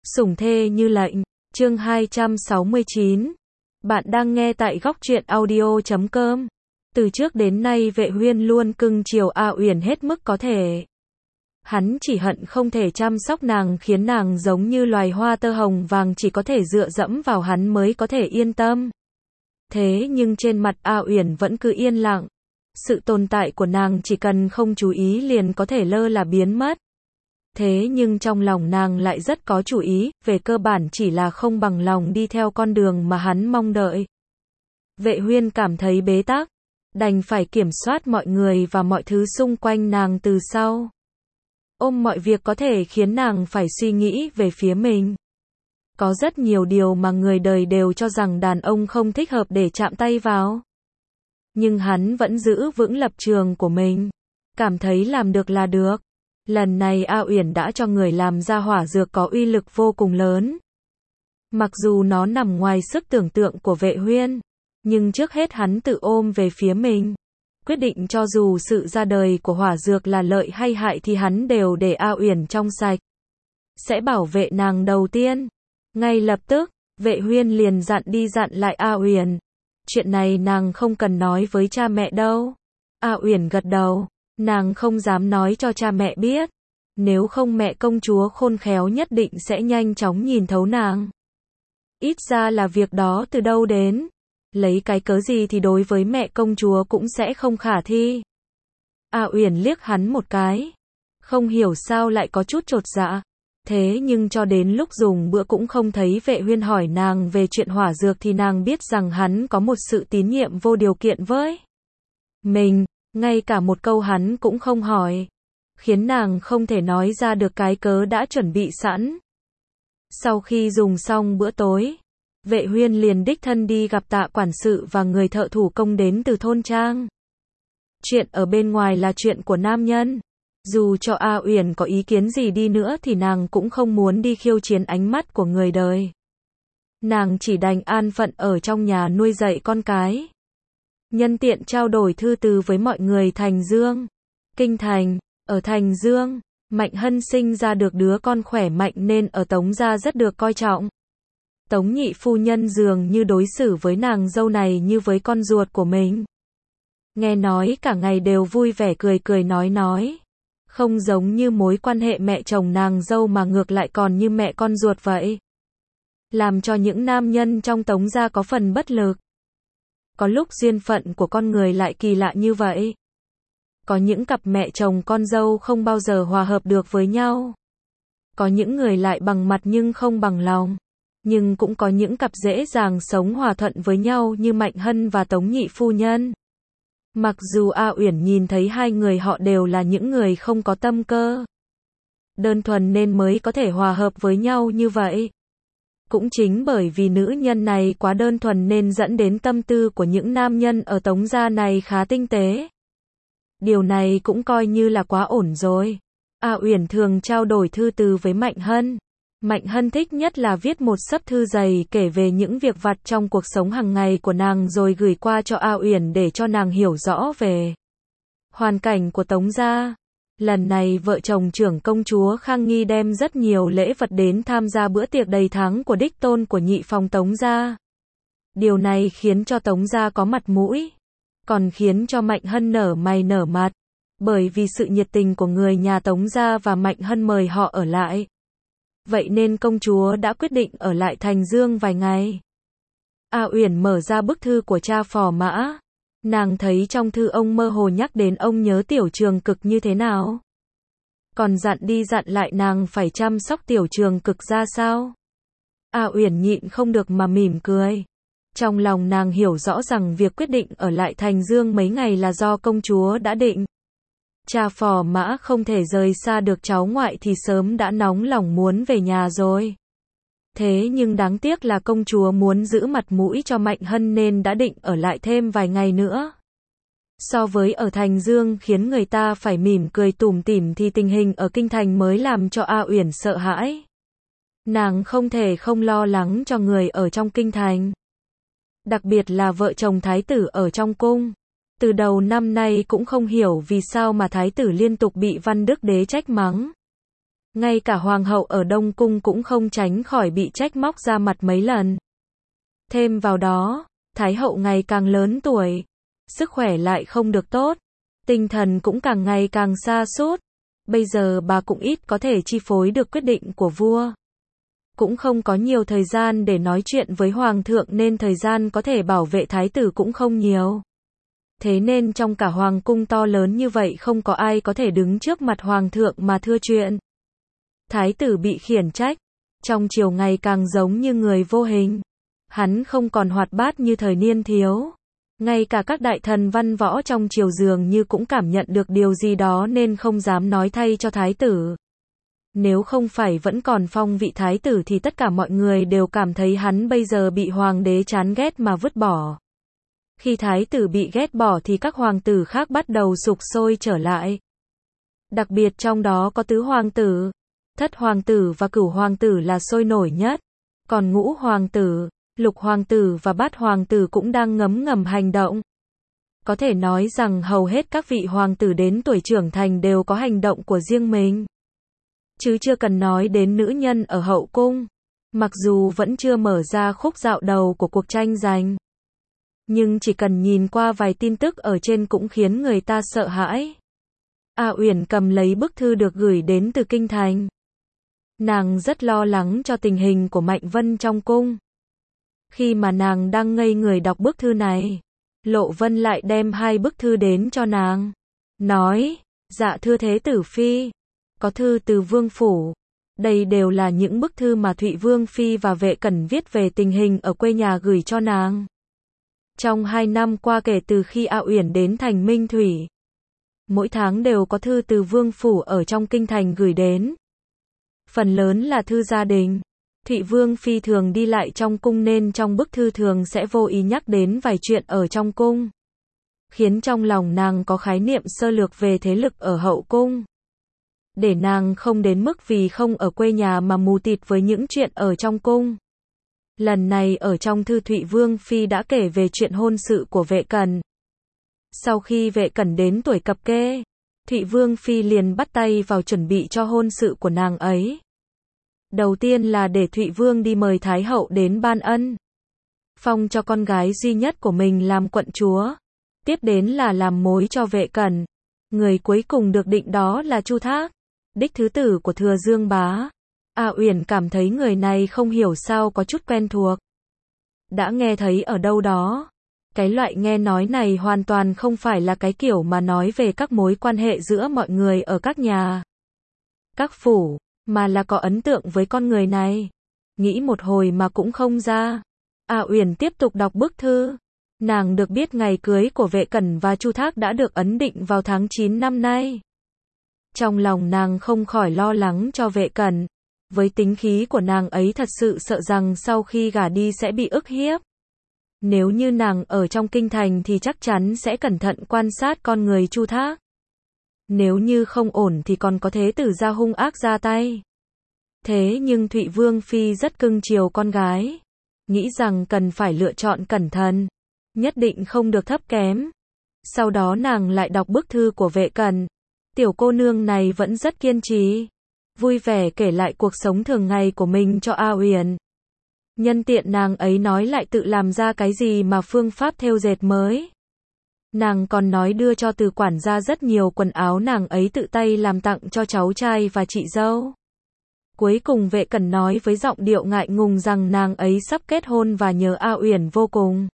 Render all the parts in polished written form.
Sủng thê như lệnh, chương 269. Bạn đang nghe tại góc truyện audio.com. Từ trước đến nay Vệ Huyên luôn cưng chiều A Uyển hết mức có thể. Hắn chỉ hận không thể chăm sóc nàng, khiến nàng giống như loài hoa tơ hồng vàng, chỉ có thể dựa dẫm vào hắn mới có thể yên tâm. Thế nhưng trên mặt A Uyển vẫn cứ yên lặng. Sự tồn tại của nàng chỉ cần không chú ý liền có thể lơ là biến mất. Thế nhưng trong lòng nàng lại rất có chủ ý, về cơ bản chỉ là không bằng lòng đi theo con đường mà hắn mong đợi. Vệ Huyên cảm thấy bế tắc, đành phải kiểm soát mọi người và mọi thứ xung quanh nàng từ sau. Ôm mọi việc có thể khiến nàng phải suy nghĩ về phía mình. Có rất nhiều điều mà người đời đều cho rằng đàn ông không thích hợp để chạm tay vào. Nhưng hắn vẫn giữ vững lập trường của mình, cảm thấy làm được là được. Lần này A Uyển đã cho người làm ra hỏa dược có uy lực vô cùng lớn. Mặc dù nó nằm ngoài sức tưởng tượng của Vệ Huyên, nhưng trước hết hắn tự ôm về phía mình. Quyết định cho dù sự ra đời của hỏa dược là lợi hay hại thì hắn đều để A Uyển trong sạch. Sẽ bảo vệ nàng đầu tiên. Ngay lập tức, Vệ Huyên liền dặn đi dặn lại A Uyển. Chuyện này nàng không cần nói với cha mẹ đâu. A Uyển gật đầu. Nàng không dám nói cho cha mẹ biết. Nếu không mẹ công chúa khôn khéo nhất định sẽ nhanh chóng nhìn thấu nàng. Ít ra là việc đó từ đâu đến. Lấy cái cớ gì thì đối với mẹ công chúa cũng sẽ không khả thi. A Uyển liếc hắn một cái. Không hiểu sao lại có chút chột dạ. Thế nhưng cho đến lúc dùng bữa cũng không thấy Vệ Huyên hỏi nàng về chuyện hỏa dược thì nàng biết rằng hắn có một sự tín nhiệm vô điều kiện với mình. Ngay cả một câu hắn cũng không hỏi, khiến nàng không thể nói ra được cái cớ đã chuẩn bị sẵn. Sau khi dùng xong bữa tối, Vệ Huyên liền đích thân đi gặp Tạ quản sự và người thợ thủ công đến từ thôn trang. Chuyện ở bên ngoài là chuyện của nam nhân. Dù cho A Uyển có ý kiến gì đi nữa thì nàng cũng không muốn đi khiêu chiến ánh mắt của người đời. Nàng chỉ đành an phận ở trong nhà nuôi dạy con cái. Nhân tiện trao đổi thư từ với mọi người Thành Dương. Kinh thành, ở Thành Dương, Mạnh Hân sinh ra được đứa con khỏe mạnh nên ở Tống gia rất được coi trọng. Tống nhị phu nhân dường như đối xử với nàng dâu này như với con ruột của mình. Nghe nói cả ngày đều vui vẻ cười cười nói. Không giống như mối quan hệ mẹ chồng nàng dâu mà ngược lại còn như mẹ con ruột vậy. Làm cho những nam nhân trong Tống gia có phần bất lực. Có lúc duyên phận của con người lại kỳ lạ như vậy. Có những cặp mẹ chồng con dâu không bao giờ hòa hợp được với nhau. Có những người lại bằng mặt nhưng không bằng lòng. Nhưng cũng có những cặp dễ dàng sống hòa thuận với nhau như Mạnh Hân và Tống nhị phu nhân. Mặc dù A Uyển nhìn thấy hai người họ đều là những người không có tâm cơ, đơn thuần nên mới có thể hòa hợp với nhau như vậy. Cũng chính bởi vì nữ nhân này quá đơn thuần nên dẫn đến tâm tư của những nam nhân ở Tống gia này khá tinh tế. Điều này cũng coi như là quá ổn rồi. A Uyển thường trao đổi thư từ với Mạnh Hân. Mạnh Hân thích nhất là viết một xấp thư dày kể về những việc vặt trong cuộc sống hàng ngày của nàng rồi gửi qua cho A Uyển để cho nàng hiểu rõ về hoàn cảnh của Tống gia. Lần này vợ chồng trưởng công chúa Khang Nghi đem rất nhiều lễ vật đến tham gia bữa tiệc đầy tháng của đích tôn của nhị phòng Tống gia. Điều này khiến cho Tống gia có mặt mũi, còn khiến cho Mạnh Hân nở mày nở mặt, bởi vì sự nhiệt tình của người nhà Tống gia và Mạnh Hân mời họ ở lại. Vậy nên công chúa đã quyết định ở lại Thành Dương vài ngày. A Uyển mở ra bức thư của cha Phò Mã. Nàng thấy trong thư ông mơ hồ nhắc đến ông nhớ Tiểu Trường Cực như thế nào. Còn dặn đi dặn lại nàng phải chăm sóc Tiểu Trường Cực ra sao. A Uyển nhịn không được mà mỉm cười. Trong lòng nàng hiểu rõ rằng việc quyết định ở lại Thành Dương mấy ngày là do công chúa đã định. Cha Phò Mã không thể rời xa được cháu ngoại thì sớm đã nóng lòng muốn về nhà rồi. Thế nhưng đáng tiếc là công chúa muốn giữ mặt mũi cho Mạnh Hân nên đã định ở lại thêm vài ngày nữa. So với ở Thành Dương khiến người ta phải mỉm cười tủm tỉm thì tình hình ở kinh thành mới làm cho A Uyển sợ hãi. Nàng không thể không lo lắng cho người ở trong kinh thành. Đặc biệt là vợ chồng thái tử ở trong cung. Từ đầu năm nay cũng không hiểu vì sao mà thái tử liên tục bị Văn Đức Đế trách mắng. Ngay cả hoàng hậu ở Đông Cung cũng không tránh khỏi bị trách móc ra mặt mấy lần. Thêm vào đó, Thái hậu ngày càng lớn tuổi, sức khỏe lại không được tốt, tinh thần cũng càng ngày càng sa sút. Bây giờ bà cũng ít có thể chi phối được quyết định của vua. Cũng không có nhiều thời gian để nói chuyện với hoàng thượng nên thời gian có thể bảo vệ thái tử cũng không nhiều. Thế nên trong cả hoàng cung to lớn như vậy không có ai có thể đứng trước mặt hoàng thượng mà thưa chuyện. Thái tử bị khiển trách, trong triều ngày càng giống như người vô hình. Hắn không còn hoạt bát như thời niên thiếu. Ngay cả các đại thần văn võ trong triều dường như cũng cảm nhận được điều gì đó nên không dám nói thay cho thái tử. Nếu không phải vẫn còn phong vị thái tử thì tất cả mọi người đều cảm thấy hắn bây giờ bị hoàng đế chán ghét mà vứt bỏ. Khi thái tử bị ghét bỏ thì các hoàng tử khác bắt đầu sục sôi trở lại. Đặc biệt trong đó có tứ hoàng tử, thất hoàng tử và cửu hoàng tử là sôi nổi nhất. Còn ngũ hoàng tử, lục hoàng tử và bát hoàng tử cũng đang ngấm ngầm hành động. Có thể nói rằng hầu hết các vị hoàng tử đến tuổi trưởng thành đều có hành động của riêng mình. Chứ chưa cần nói đến nữ nhân ở hậu cung. Mặc dù vẫn chưa mở ra khúc dạo đầu của cuộc tranh giành. Nhưng chỉ cần nhìn qua vài tin tức ở trên cũng khiến người ta sợ hãi. A Uyển cầm lấy bức thư được gửi đến từ kinh thành. Nàng rất lo lắng cho tình hình của Mạnh Vân trong cung. Khi mà nàng đang ngây người đọc bức thư này, Lộ Vân lại đem 2 bức thư đến cho nàng. Nói, dạ thưa thế tử phi, có thư từ vương phủ. Đây đều là những bức thư mà Thụy Vương phi và Vệ Cẩn viết về tình hình ở quê nhà gửi cho nàng. Trong 2 năm qua kể từ khi A Uyển đến thành Minh Thủy, mỗi tháng đều có thư từ vương phủ ở trong kinh thành gửi đến. Phần lớn là thư gia đình. Thụy Vương phi thường đi lại trong cung nên trong bức thư thường sẽ vô ý nhắc đến vài chuyện ở trong cung, khiến trong lòng nàng có khái niệm sơ lược về thế lực ở hậu cung. Để nàng không đến mức vì không ở quê nhà mà mù tịt với những chuyện ở trong cung. Lần này ở trong thư Thụy Vương phi đã kể về chuyện hôn sự của Vệ Cẩn. Sau khi Vệ Cẩn đến tuổi cập kê, Thụy Vương phi liền bắt tay vào chuẩn bị cho hôn sự của nàng ấy. Đầu tiên là để Thụy Vương đi mời Thái hậu đến ban ân, phong cho con gái duy nhất của mình làm quận chúa. Tiếp đến là làm mối cho Vệ Cẩn. Người cuối cùng được định đó là Chu Thác, đích thứ tử của Thừa Dương bá. A Uyển cảm thấy người này không hiểu sao có chút quen thuộc. Đã nghe thấy ở đâu đó. Cái loại nghe nói này hoàn toàn không phải là cái kiểu mà nói về các mối quan hệ giữa mọi người ở các nhà, các phủ, mà là có ấn tượng với con người này. Nghĩ một hồi mà cũng không ra. A Uyển tiếp tục đọc bức thư. Nàng được biết ngày cưới của Vệ Cẩn và Chu Thác đã được ấn định vào tháng 9 năm nay. Trong lòng nàng không khỏi lo lắng cho Vệ Cẩn. Với tính khí của nàng ấy thật sự sợ rằng sau khi gả đi sẽ bị ức hiếp. Nếu như nàng ở trong kinh thành thì chắc chắn sẽ cẩn thận quan sát con người Chu Thác. Nếu như không ổn thì còn có thế tử ra hung ác ra tay. Thế nhưng Thụy Vương phi rất cưng chiều con gái, nghĩ rằng cần phải lựa chọn cẩn thận, nhất định không được thấp kém. Sau đó nàng lại đọc bức thư của Vệ Cẩn. Tiểu cô nương này vẫn rất kiên trì, vui vẻ kể lại cuộc sống thường ngày của mình cho A Uyển. Nhân tiện nàng ấy nói lại tự làm ra cái gì mà phương pháp thêu dệt mới. Nàng còn nói đưa cho từ quản gia rất nhiều quần áo nàng ấy tự tay làm tặng cho cháu trai và chị dâu. Cuối cùng Vệ Cẩn nói với giọng điệu ngại ngùng rằng nàng ấy sắp kết hôn và nhớ A Uyển vô cùng.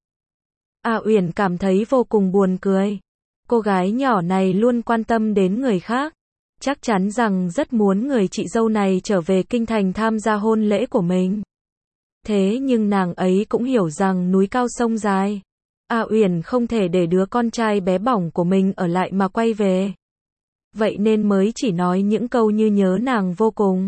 A Uyển cảm thấy vô cùng buồn cười. Cô gái nhỏ này luôn quan tâm đến người khác. Chắc chắn rằng rất muốn người chị dâu này trở về kinh thành tham gia hôn lễ của mình. Thế nhưng nàng ấy cũng hiểu rằng núi cao sông dài. A Uyển không thể để đứa con trai bé bỏng của mình ở lại mà quay về. Vậy nên mới chỉ nói những câu như nhớ nàng vô cùng.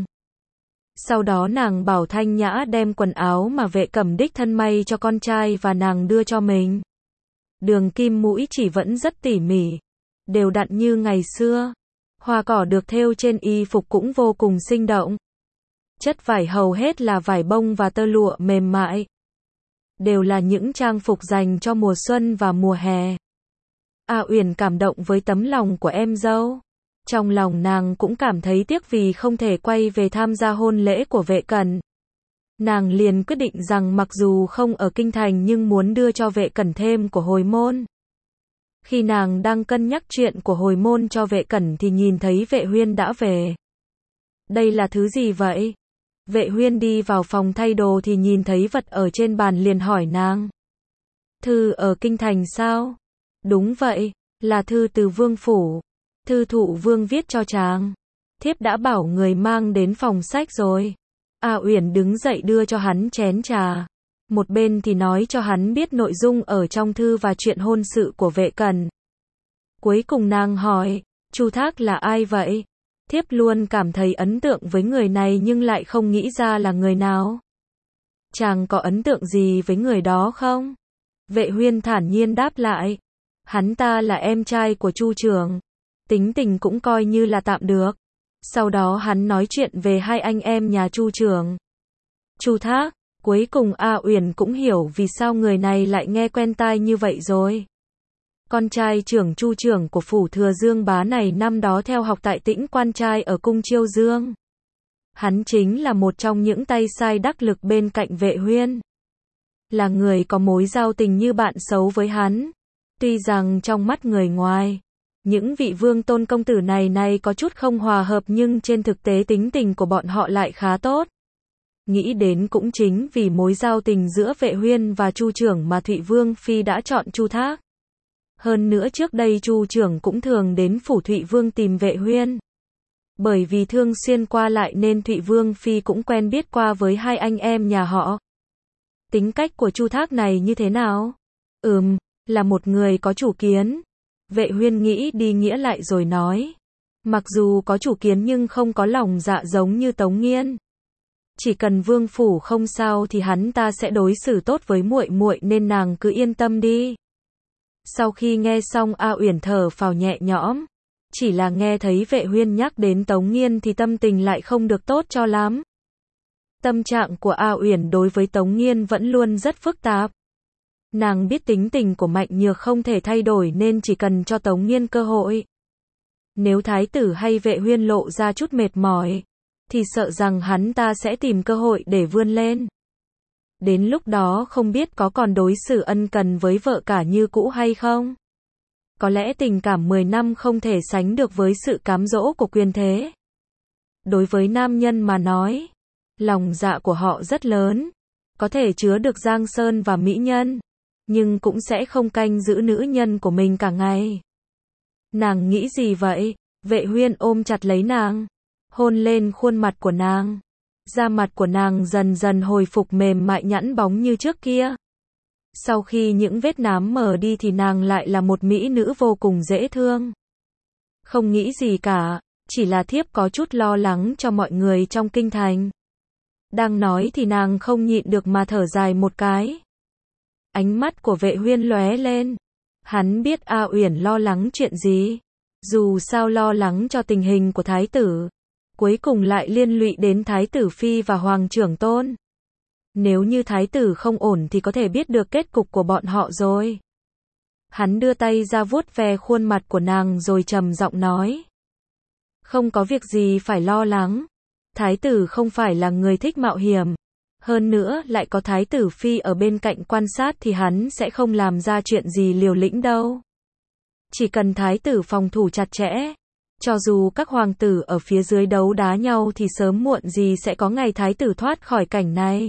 Sau đó nàng bảo Thanh Nhã đem quần áo mà Vệ Cẩm đích thân may cho con trai và nàng đưa cho mình. Đường kim mũi chỉ vẫn rất tỉ mỉ, đều đặn như ngày xưa. Hoa cỏ được thêu trên y phục cũng vô cùng sinh động. Chất vải hầu hết là vải bông và tơ lụa mềm mại. Đều là những trang phục dành cho mùa xuân và mùa hè. A Uyển cảm động với tấm lòng của em dâu. Trong lòng nàng cũng cảm thấy tiếc vì không thể quay về tham gia hôn lễ của Vệ Cẩn. Nàng liền quyết định rằng mặc dù không ở kinh thành nhưng muốn đưa cho Vệ Cẩn thêm của hồi môn. Khi nàng đang cân nhắc chuyện của hồi môn cho Vệ Cẩn thì nhìn thấy Vệ Huyên đã về. Đây là thứ gì vậy? Vệ Huyên đi vào phòng thay đồ thì nhìn thấy vật ở trên bàn liền hỏi nàng. Thư ở kinh thành sao? Đúng vậy, là thư từ vương phủ. Thư thụ vương viết cho chàng. Thiếp đã bảo người mang đến phòng sách rồi. A Uyển đứng dậy đưa cho hắn chén trà. Một bên thì nói cho hắn biết nội dung ở trong thư và chuyện hôn sự của Vệ Cẩn. Cuối cùng nàng hỏi, Chu Thác là ai vậy? Thiếp luôn cảm thấy ấn tượng với người này nhưng lại không nghĩ ra là người nào. Chàng có ấn tượng gì với người đó không? Vệ Huyên thản nhiên đáp lại. Hắn ta là em trai của Chu trưởng. Tính tình cũng coi như là tạm được. Sau đó hắn nói chuyện về hai anh em nhà Chu trưởng. Chu Thác, cuối cùng A Uyển cũng hiểu vì sao người này lại nghe quen tai như vậy rồi. Con trai trưởng Chu trưởng của phủ Thừa Dương Bá này năm đó theo học tại Tĩnh Quan Trai ở cung Chiêu Dương. Hắn chính là một trong những tay sai đắc lực bên cạnh Vệ Huyên. Là người có mối giao tình như bạn xấu với hắn. Tuy rằng trong mắt người ngoài, những vị vương tôn công tử này có chút không hòa hợp nhưng trên thực tế tính tình của bọn họ lại khá tốt. Nghĩ đến cũng chính vì mối giao tình giữa Vệ Huyên và Chu trưởng mà Thụy Vương Phi đã chọn Chu Thác. Hơn nữa trước đây Chu trưởng cũng thường đến phủ Thụy Vương tìm Vệ Huyên. Bởi vì thường xuyên qua lại nên Thụy Vương Phi cũng quen biết qua với hai anh em nhà họ. Tính cách của Chu Thác này như thế nào? Là một người có chủ kiến. Vệ Huyên nghĩ đi nghĩa lại rồi nói. Mặc dù có chủ kiến nhưng không có lòng dạ giống như Tống Nghiên. Chỉ cần vương phủ không sao thì hắn ta sẽ đối xử tốt với muội muội nên nàng cứ yên tâm đi. Sau khi nghe xong A Uyển thở phào nhẹ nhõm. Chỉ là nghe thấy Vệ Huyên nhắc đến Tống Nghiên thì tâm tình lại không được tốt cho lắm. Tâm trạng của A Uyển đối với Tống Nghiên vẫn luôn rất phức tạp. Nàng biết tính tình của Mạnh Nhược không thể thay đổi nên chỉ cần cho Tống Nghiên cơ hội. Nếu thái tử hay Vệ Huyên lộ ra chút mệt mỏi, thì sợ rằng hắn ta sẽ tìm cơ hội để vươn lên. Đến lúc đó không biết có còn đối xử ân cần với vợ cả như cũ hay không. Có lẽ tình cảm 10 năm không thể sánh được với sự cám dỗ của quyền thế. Đối với nam nhân mà nói, lòng dạ của họ rất lớn, có thể chứa được giang sơn và mỹ nhân, nhưng cũng sẽ không canh giữ nữ nhân của mình cả ngày. Nàng nghĩ gì vậy? Vệ Huyên ôm chặt lấy nàng, hôn lên khuôn mặt của nàng. Da mặt của nàng dần dần hồi phục mềm mại nhẵn bóng như trước kia. Sau khi những vết nám mờ đi thì nàng lại là một mỹ nữ vô cùng dễ thương. Không nghĩ gì cả, chỉ là thiếp có chút lo lắng cho mọi người trong kinh thành. Đang nói thì nàng không nhịn được mà thở dài một cái. Ánh mắt của Vệ Huyên lóe lên. Hắn biết A Uyển lo lắng chuyện gì. Dù sao lo lắng cho tình hình của thái tử, cuối cùng lại liên lụy đến thái tử phi và hoàng trưởng tôn. Nếu như thái tử không ổn thì có thể biết được kết cục của bọn họ rồi. Hắn đưa tay ra vuốt ve khuôn mặt của nàng rồi trầm giọng nói. Không có việc gì phải lo lắng. Thái tử không phải là người thích mạo hiểm. Hơn nữa lại có thái tử phi ở bên cạnh quan sát thì hắn sẽ không làm ra chuyện gì liều lĩnh đâu. Chỉ cần thái tử phòng thủ chặt chẽ, cho dù các hoàng tử ở phía dưới đấu đá nhau thì sớm muộn gì sẽ có ngày thái tử thoát khỏi cảnh này.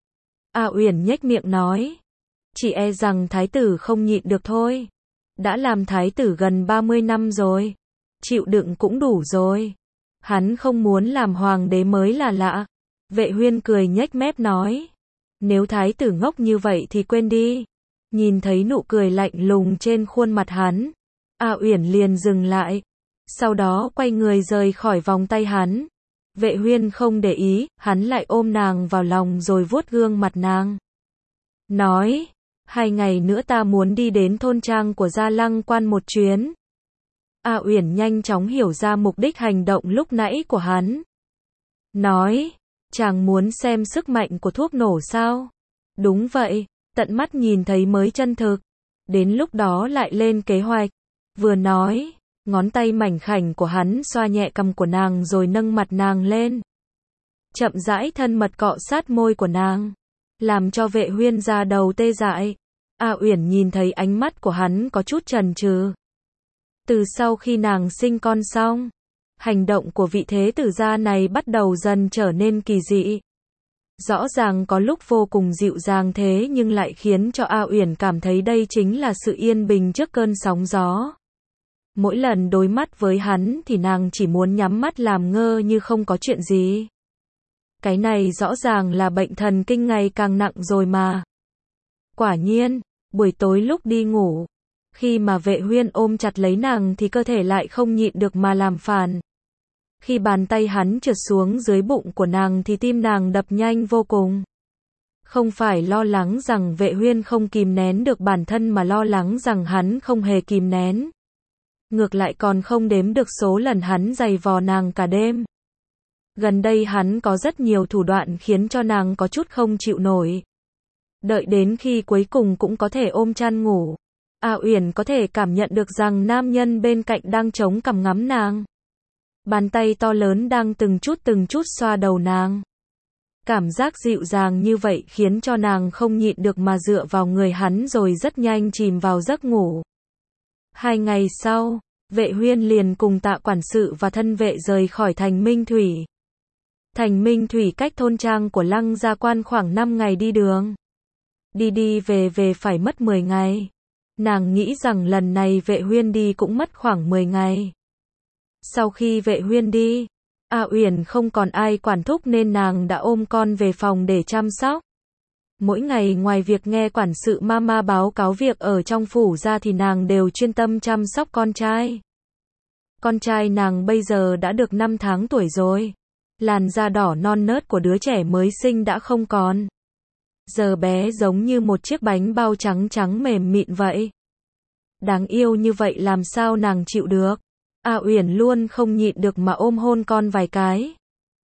A Uyển nhếch miệng nói. Chỉ e rằng thái tử không nhịn được thôi. Đã làm thái tử gần 30 năm rồi. Chịu đựng cũng đủ rồi. Hắn không muốn làm hoàng đế mới là lạ. Vệ Huyên cười nhếch mép nói. Nếu thái tử ngốc như vậy thì quên đi. Nhìn thấy nụ cười lạnh lùng trên khuôn mặt hắn, A Uyển liền dừng lại. Sau đó quay người rời khỏi vòng tay hắn. Vệ Huyên không để ý, hắn lại ôm nàng vào lòng rồi vuốt gương mặt nàng. Nói, 2 ngày nữa ta muốn đi đến thôn trang của Gia Lăng Quan một chuyến. A Uyển nhanh chóng hiểu ra mục đích hành động lúc nãy của hắn. Nói, chàng muốn xem sức mạnh của thuốc nổ sao? Đúng vậy, tận mắt nhìn thấy mới chân thực. Đến lúc đó lại lên kế hoạch. Vừa nói, Ngón tay mảnh khảnh của hắn xoa nhẹ cằm của nàng rồi nâng mặt nàng lên. Chậm rãi thân mật cọ sát môi của nàng, làm cho Vệ Huyên da đầu tê dại. A Uyển nhìn thấy ánh mắt của hắn có chút chần chừ. Từ sau khi nàng sinh con xong, hành động của vị thế tử gia này bắt đầu dần trở nên kỳ dị. Rõ ràng có lúc vô cùng dịu dàng thế nhưng lại khiến cho A Uyển cảm thấy đây chính là sự yên bình trước cơn sóng gió. Mỗi lần đối mắt với hắn thì nàng chỉ muốn nhắm mắt làm ngơ như không có chuyện gì. Cái này rõ ràng là bệnh thần kinh ngày càng nặng rồi mà. Quả nhiên, buổi tối lúc đi ngủ, khi mà Vệ Huyên ôm chặt lấy nàng thì cơ thể lại không nhịn được mà làm phản. Khi bàn tay hắn trượt xuống dưới bụng của nàng thì tim nàng đập nhanh vô cùng. Không phải lo lắng rằng Vệ Huyên không kìm nén được bản thân mà lo lắng rằng hắn không hề kìm nén. Ngược lại còn không đếm được số lần hắn giày vò nàng cả đêm. Gần đây hắn có rất nhiều thủ đoạn khiến cho nàng có chút không chịu nổi. Đợi đến khi cuối cùng cũng có thể ôm chăn ngủ, A Uyển có thể cảm nhận được rằng nam nhân bên cạnh đang chống cằm ngắm nàng. Bàn tay to lớn đang từng chút xoa đầu nàng. Cảm giác dịu dàng như vậy khiến cho nàng không nhịn được mà dựa vào người hắn rồi rất nhanh chìm vào giấc ngủ. 2 ngày sau, Vệ Huyên liền cùng Tạ quản sự và thân vệ rời khỏi thành Minh Thủy. Thành Minh Thủy cách thôn trang của Lăng Gia Quan khoảng 5 ngày đi đường. Đi về phải mất 10 ngày. Nàng nghĩ rằng lần này Vệ Huyên đi cũng mất khoảng 10 ngày. Sau khi Vệ Huyên đi, A Uyển không còn ai quản thúc nên nàng đã ôm con về phòng để chăm sóc. Mỗi ngày ngoài việc nghe quản sự mama báo cáo việc ở trong phủ ra thì nàng đều chuyên tâm chăm sóc con trai. Con trai nàng bây giờ đã được 5 tháng tuổi rồi. Làn da đỏ non nớt của đứa trẻ mới sinh đã không còn. Giờ bé giống như một chiếc bánh bao trắng trắng mềm mịn vậy. Đáng yêu như vậy làm sao nàng chịu được. A Uyển luôn không nhịn được mà ôm hôn con vài cái.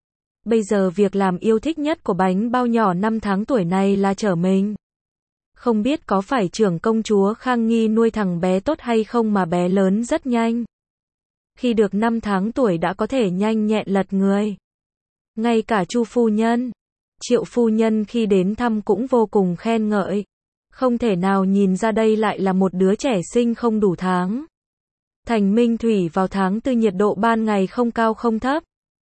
Bây giờ việc làm yêu thích nhất của bánh bao nhỏ 5 tháng tuổi này là chở mình. Không biết có phải trưởng công chúa Khang Nghi nuôi thằng bé tốt hay không mà bé lớn rất nhanh. Khi được 5 tháng tuổi đã có thể nhanh nhẹn lật người. Ngay cả Chu phu nhân, Triệu phu nhân khi đến thăm cũng vô cùng khen ngợi. Không thể nào nhìn ra đây lại là một đứa trẻ sinh không đủ tháng. Thành Minh Thủy vào tháng 4 nhiệt độ ban ngày không cao không thấp.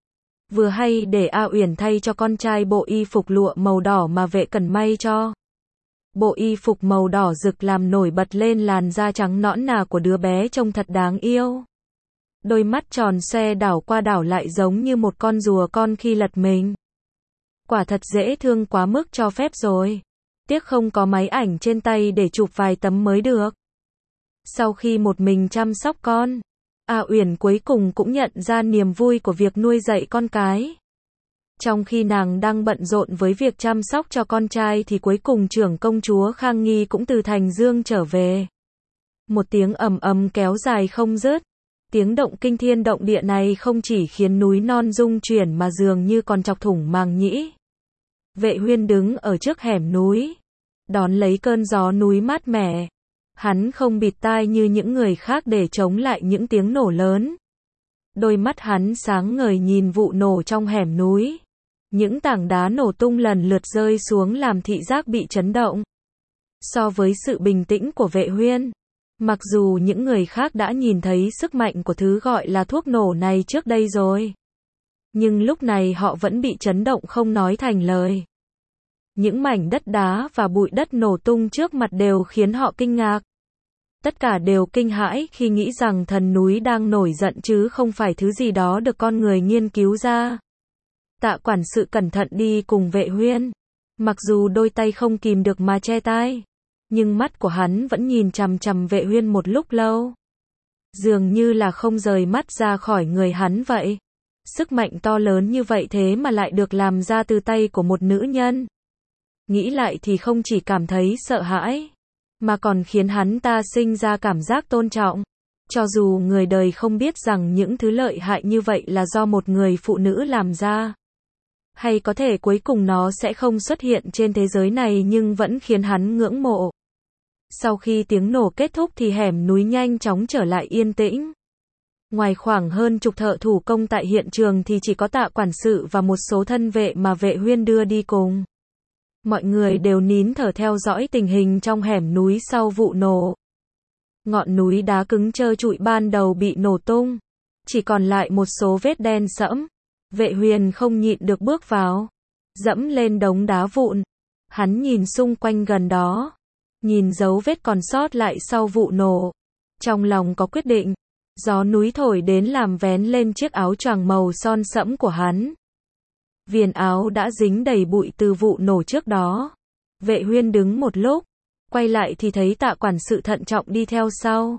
Vừa hay để A Uyển thay cho con trai bộ y phục lụa màu đỏ mà Vệ Cẩn may cho. Bộ y phục màu đỏ rực làm nổi bật lên làn da trắng nõn nà của đứa bé trông thật đáng yêu. Đôi mắt tròn xoe đảo qua đảo lại giống như một con rùa con khi lật mình. Quả thật dễ thương quá mức cho phép rồi. Tiếc không có máy ảnh trên tay để chụp vài tấm mới được. Sau khi một mình chăm sóc con, A Uyển cuối cùng cũng nhận ra niềm vui của việc nuôi dạy con cái. Trong khi nàng đang bận rộn với việc chăm sóc cho con trai thì cuối cùng trưởng công chúa Khang Nghi cũng từ Thành Dương trở về. Một tiếng ầm ầm kéo dài không dứt. Tiếng động kinh thiên động địa này không chỉ khiến núi non rung chuyển mà dường như còn chọc thủng màng nhĩ. Vệ Huyên đứng ở trước hẻm núi, đón lấy cơn gió núi mát mẻ. Hắn không bịt tai như những người khác để chống lại những tiếng nổ lớn. Đôi mắt hắn sáng ngời nhìn vụ nổ trong hẻm núi. Những tảng đá nổ tung lần lượt rơi xuống làm thị giác bị chấn động. So với sự bình tĩnh của Vệ Huyên, mặc dù những người khác đã nhìn thấy sức mạnh của thứ gọi là thuốc nổ này trước đây rồi, nhưng lúc này họ vẫn bị chấn động không nói thành lời. Những mảnh đất đá và bụi đất nổ tung trước mặt đều khiến họ kinh ngạc. Tất cả đều kinh hãi khi nghĩ rằng thần núi đang nổi giận chứ không phải thứ gì đó được con người nghiên cứu ra. Tạ quản sự cẩn thận đi cùng Vệ Huyên. Mặc dù đôi tay không kìm được mà che tai, nhưng mắt của hắn vẫn nhìn chằm chằm Vệ Huyên một lúc lâu. Dường như là không rời mắt ra khỏi người hắn vậy. Sức mạnh to lớn như vậy thế mà lại được làm ra từ tay của một nữ nhân. Nghĩ lại thì không chỉ cảm thấy sợ hãi, mà còn khiến hắn ta sinh ra cảm giác tôn trọng. Cho dù người đời không biết rằng những thứ lợi hại như vậy là do một người phụ nữ làm ra, hay có thể cuối cùng nó sẽ không xuất hiện trên thế giới này nhưng vẫn khiến hắn ngưỡng mộ. Sau khi tiếng nổ kết thúc thì hẻm núi nhanh chóng trở lại yên tĩnh. Ngoài khoảng hơn chục thợ thủ công tại hiện trường thì chỉ có Tạ quản sự và một số thân vệ mà Vệ Huyên đưa đi cùng. Mọi người đều nín thở theo dõi tình hình trong hẻm núi sau vụ nổ. Ngọn núi đá cứng trơ trụi ban đầu bị nổ tung, chỉ còn lại một số vết đen sẫm. Vệ Huyên không nhịn được bước vào, dẫm lên đống đá vụn. Hắn nhìn xung quanh gần đó, nhìn dấu vết còn sót lại sau vụ nổ. Trong lòng có quyết định, gió núi thổi đến làm vén lên chiếc áo choàng màu son sẫm của hắn. Viền áo đã dính đầy bụi từ vụ nổ trước đó. Vệ Huyên đứng một lúc, quay lại thì thấy Tạ quản sự thận trọng đi theo sau.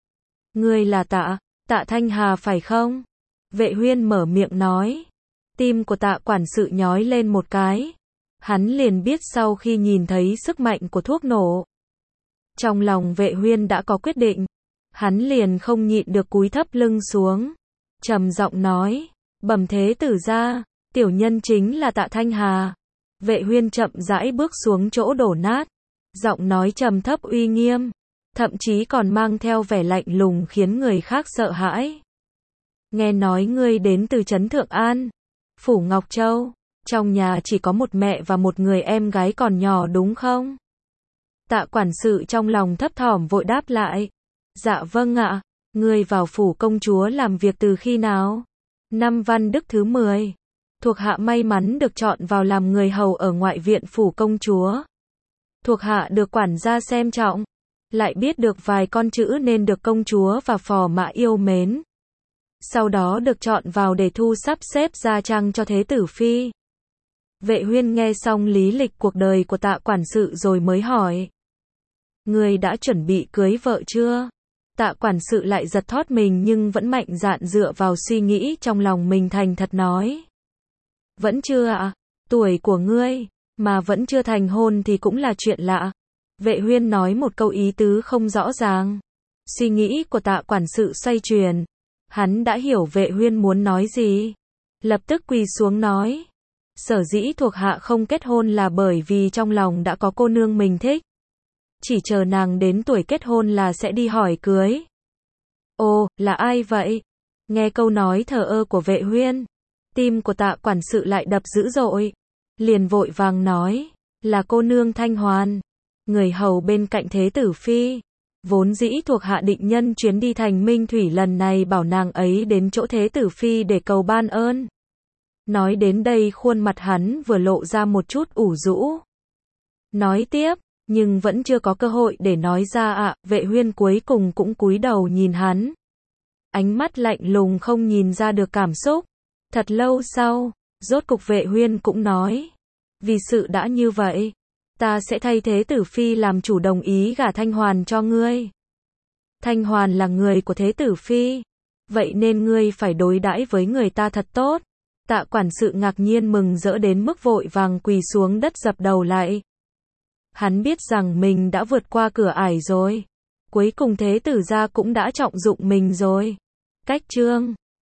Ngươi là Tạ Thanh Hà phải không? Vệ Huyên mở miệng nói. Tim của Tạ quản sự nhói lên một cái. Hắn liền biết sau khi nhìn thấy sức mạnh của thuốc nổ. Trong lòng Vệ Huyên đã có quyết định. Hắn liền không nhịn được cúi thấp lưng xuống, trầm giọng nói, bẩm thế tử gia, tiểu nhân chính là Tạ Thanh Hà. Vệ Huyên chậm rãi bước xuống chỗ đổ nát, giọng nói trầm thấp uy nghiêm, thậm chí còn mang theo vẻ lạnh lùng khiến người khác sợ hãi. Nghe nói ngươi đến từ trấn Thượng An, phủ Ngọc Châu, trong nhà chỉ có một mẹ và một người em gái còn nhỏ đúng không? Tạ quản sự trong lòng thấp thỏm vội đáp lại. Dạ vâng ạ, ngươi vào phủ công chúa làm việc từ khi nào? Năm Văn Đức thứ 10. Thuộc hạ may mắn được chọn vào làm người hầu ở ngoại viện phủ công chúa. Thuộc hạ được quản gia xem trọng, lại biết được vài con chữ nên được công chúa và phò mã yêu mến. Sau đó được chọn vào để thu sắp xếp gia trang cho thế tử phi. Vệ Huyên nghe xong lý lịch cuộc đời của Tạ quản sự rồi mới hỏi. Ngươi đã chuẩn bị cưới vợ chưa? Tạ quản sự lại giật thót mình nhưng vẫn mạnh dạn dựa vào suy nghĩ trong lòng mình thành thật nói. Vẫn chưa ạ, tuổi của ngươi, mà vẫn chưa thành hôn thì cũng là chuyện lạ. Vệ Huyên nói một câu ý tứ không rõ ràng. Suy nghĩ của Tạ quản sự xoay chuyển. Hắn đã hiểu Vệ Huyên muốn nói gì. Lập tức quỳ xuống nói. Sở dĩ thuộc hạ không kết hôn là bởi vì trong lòng đã có cô nương mình thích. Chỉ chờ nàng đến tuổi kết hôn là sẽ đi hỏi cưới. Ồ, là ai vậy? Nghe câu nói thờ ơ của Vệ Huyên, tim của Tạ quản sự lại đập dữ dội. Liền vội vàng nói, là cô nương Thanh Hoàn, người hầu bên cạnh thế tử phi. Vốn dĩ thuộc hạ định nhân chuyến đi thành Minh Thủy lần này bảo nàng ấy đến chỗ thế tử phi để cầu ban ơn. Nói đến đây khuôn mặt hắn vừa lộ ra một chút ủ rũ. Nói tiếp, nhưng vẫn chưa có cơ hội để nói ra ạ. Vệ Huyên cuối cùng cũng cúi đầu nhìn hắn. Ánh mắt lạnh lùng không nhìn ra được cảm xúc. Thật lâu sau, rốt cục Vệ Huyên cũng nói. Vì sự đã như vậy, ta sẽ thay thế tử phi làm chủ đồng ý gả Thanh Hoàn cho ngươi. Thanh Hoàn là người của thế tử phi, vậy nên ngươi phải đối đãi với người ta thật tốt. Tạ quản sự ngạc nhiên mừng rỡ đến mức vội vàng quỳ xuống đất dập đầu lại. Hắn biết rằng mình đã vượt qua cửa ải rồi. Cuối cùng thế tử gia cũng đã trọng dụng mình rồi. Cách chương